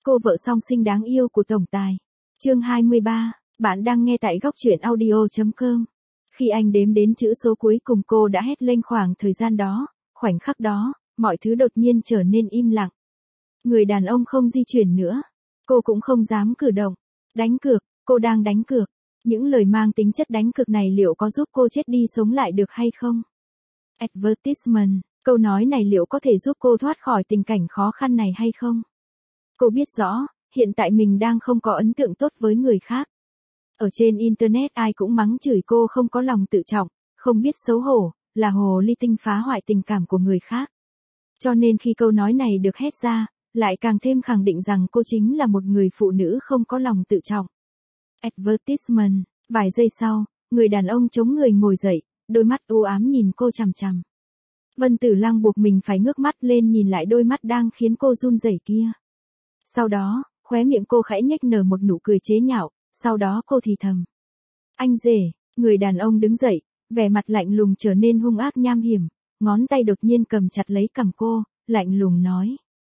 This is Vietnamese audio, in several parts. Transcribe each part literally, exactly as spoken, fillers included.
Cô vợ song sinh đáng yêu của tổng tài. Chương hai mươi ba, bạn đang nghe tại góc truyện audio chấm com. Khi anh đếm đến chữ số cuối cùng cô đã hét lên khoảng thời gian đó, khoảnh khắc đó, mọi thứ đột nhiên trở nên im lặng. Người đàn ông không di chuyển nữa. Cô cũng không dám cử động. Đánh cược, cô đang đánh cược. Những lời mang tính chất đánh cược này liệu có giúp cô chết đi sống lại được hay không? Advertisement, câu nói này liệu có thể giúp cô thoát khỏi tình cảnh khó khăn này hay không? Cô biết rõ, hiện tại mình đang không có ấn tượng tốt với người khác. Ở trên Internet ai cũng mắng chửi cô không có lòng tự trọng, không biết xấu hổ, là hồ ly tinh phá hoại tình cảm của người khác. Cho nên khi câu nói này được hét ra, lại càng thêm khẳng định rằng cô chính là một người phụ nữ không có lòng tự trọng. Advertisement, vài giây sau, người đàn ông chống người ngồi dậy, đôi mắt u ám nhìn cô chằm chằm. Vân Tử Lăng buộc mình phải ngước mắt lên nhìn lại đôi mắt đang khiến cô run rẩy kia. Sau đó, khóe miệng cô khẽ nhếch nở một nụ cười chế nhạo, sau đó cô thì thầm. Anh rể, người đàn ông đứng dậy, vẻ mặt lạnh lùng trở nên hung ác nham hiểm, ngón tay đột nhiên cầm chặt lấy cằm cô, lạnh lùng nói.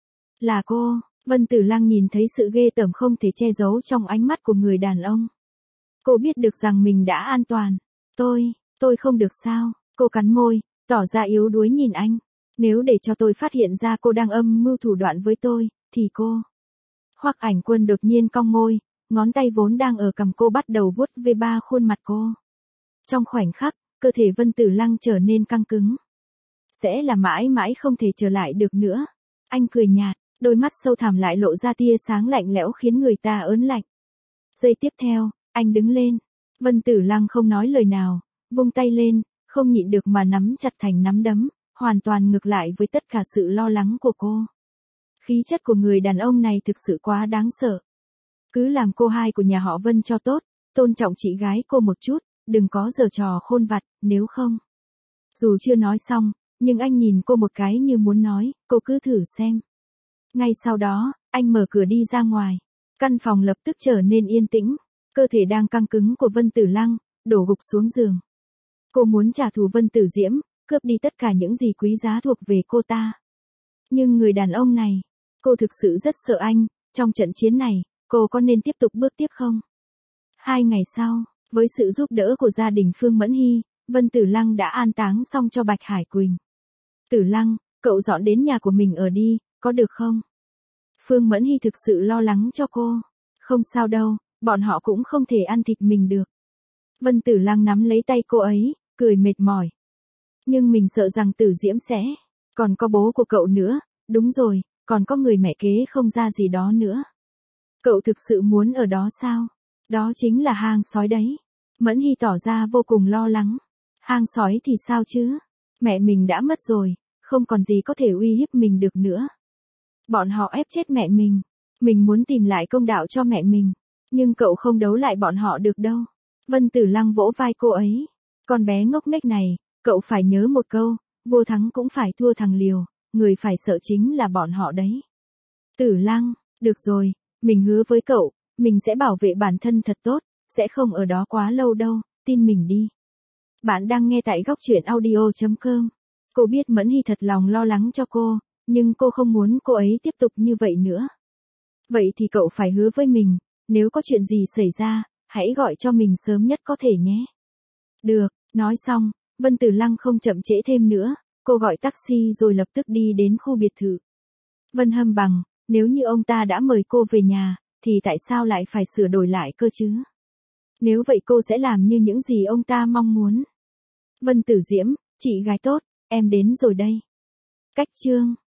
Là cô, Vân Tử Lăng nhìn thấy sự ghê tởm không thể che giấu trong ánh mắt của người đàn ông. Cô biết được rằng mình đã an toàn. Tôi, tôi không được sao, cô cắn môi, tỏ ra yếu đuối nhìn anh. Nếu để cho tôi phát hiện ra cô đang âm mưu thủ đoạn với tôi, thì cô... Hoắc Ảnh Quân đột nhiên cong môi, ngón tay vốn đang ở cằm cô bắt đầu vuốt ve ba khuôn mặt cô. Trong khoảnh khắc, cơ thể Vân Tử Lăng trở nên căng cứng. Sẽ là mãi mãi không thể trở lại được nữa. Anh cười nhạt, đôi mắt sâu thẳm lại lộ ra tia sáng lạnh lẽo khiến người ta ớn lạnh. Giây tiếp theo, anh đứng lên. Vân Tử Lăng không nói lời nào, vung tay lên, không nhịn được mà nắm chặt thành nắm đấm, hoàn toàn ngược lại với tất cả sự lo lắng của cô. Khí chất của người đàn ông này thực sự quá đáng sợ. Cứ làm cô hai của nhà họ Vân cho tốt, tôn trọng chị gái cô một chút, đừng có giở trò khôn vặt, nếu không. Dù chưa nói xong, nhưng anh nhìn cô một cái như muốn nói, cô cứ thử xem. Ngay sau đó, anh mở cửa đi ra ngoài. Căn phòng lập tức trở nên yên tĩnh, cơ thể đang căng cứng của Vân Tử Lăng, đổ gục xuống giường. Cô muốn trả thù Vân Tử Diễm, cướp đi tất cả những gì quý giá thuộc về cô ta. Nhưng người đàn ông này, cô thực sự rất sợ anh, trong trận chiến này, cô có nên tiếp tục bước tiếp không? Hai ngày sau, với sự giúp đỡ của gia đình Phương Mẫn Hy, Vân Tử Lăng đã an táng xong cho Bạch Hải Quỳnh. Tử Lăng, cậu dọn đến nhà của mình ở đi, có được không? Phương Mẫn Hy thực sự lo lắng cho cô. Không sao đâu, bọn họ cũng không thể ăn thịt mình được. Vân Tử Lăng nắm lấy tay cô ấy, cười mệt mỏi. Nhưng mình sợ rằng Tử Diễm sẽ... Còn có bố của cậu nữa, đúng rồi, còn có người mẹ kế không ra gì đó nữa. Cậu thực sự muốn ở đó sao? Đó chính là hang sói đấy. Mẫn Hy tỏ ra vô cùng lo lắng. Hang sói thì sao chứ? Mẹ mình đã mất rồi, không còn gì có thể uy hiếp mình được nữa. Bọn họ ép chết mẹ mình. Mình muốn tìm lại công đạo cho mẹ mình. Nhưng cậu không đấu lại bọn họ được đâu. Vân Tử Lăng vỗ vai cô ấy. Con bé ngốc nghếch này, cậu phải nhớ một câu, vô thắng cũng phải thua thằng liều, người phải sợ chính là bọn họ đấy. Tử Lăng, được rồi, mình hứa với cậu, mình sẽ bảo vệ bản thân thật tốt, sẽ không ở đó quá lâu đâu, tin mình đi. Bạn đang nghe tại góc truyện audio chấm com. Cô biết Mẫn Hy thật lòng lo lắng cho cô, nhưng cô không muốn cô ấy tiếp tục như vậy nữa. Vậy thì cậu phải hứa với mình, nếu có chuyện gì xảy ra, hãy gọi cho mình sớm nhất có thể nhé. Được, nói xong, Vân Tử Lăng không chậm trễ thêm nữa, cô gọi taxi rồi lập tức đi đến khu biệt thự. Vân Hâm Bằng, nếu như ông ta đã mời cô về nhà, thì tại sao lại phải sửa đổi lại cơ chứ? Nếu vậy cô sẽ làm như những gì ông ta mong muốn. Vân Tử Diễm, chị gái tốt, em đến rồi đây. Cách chương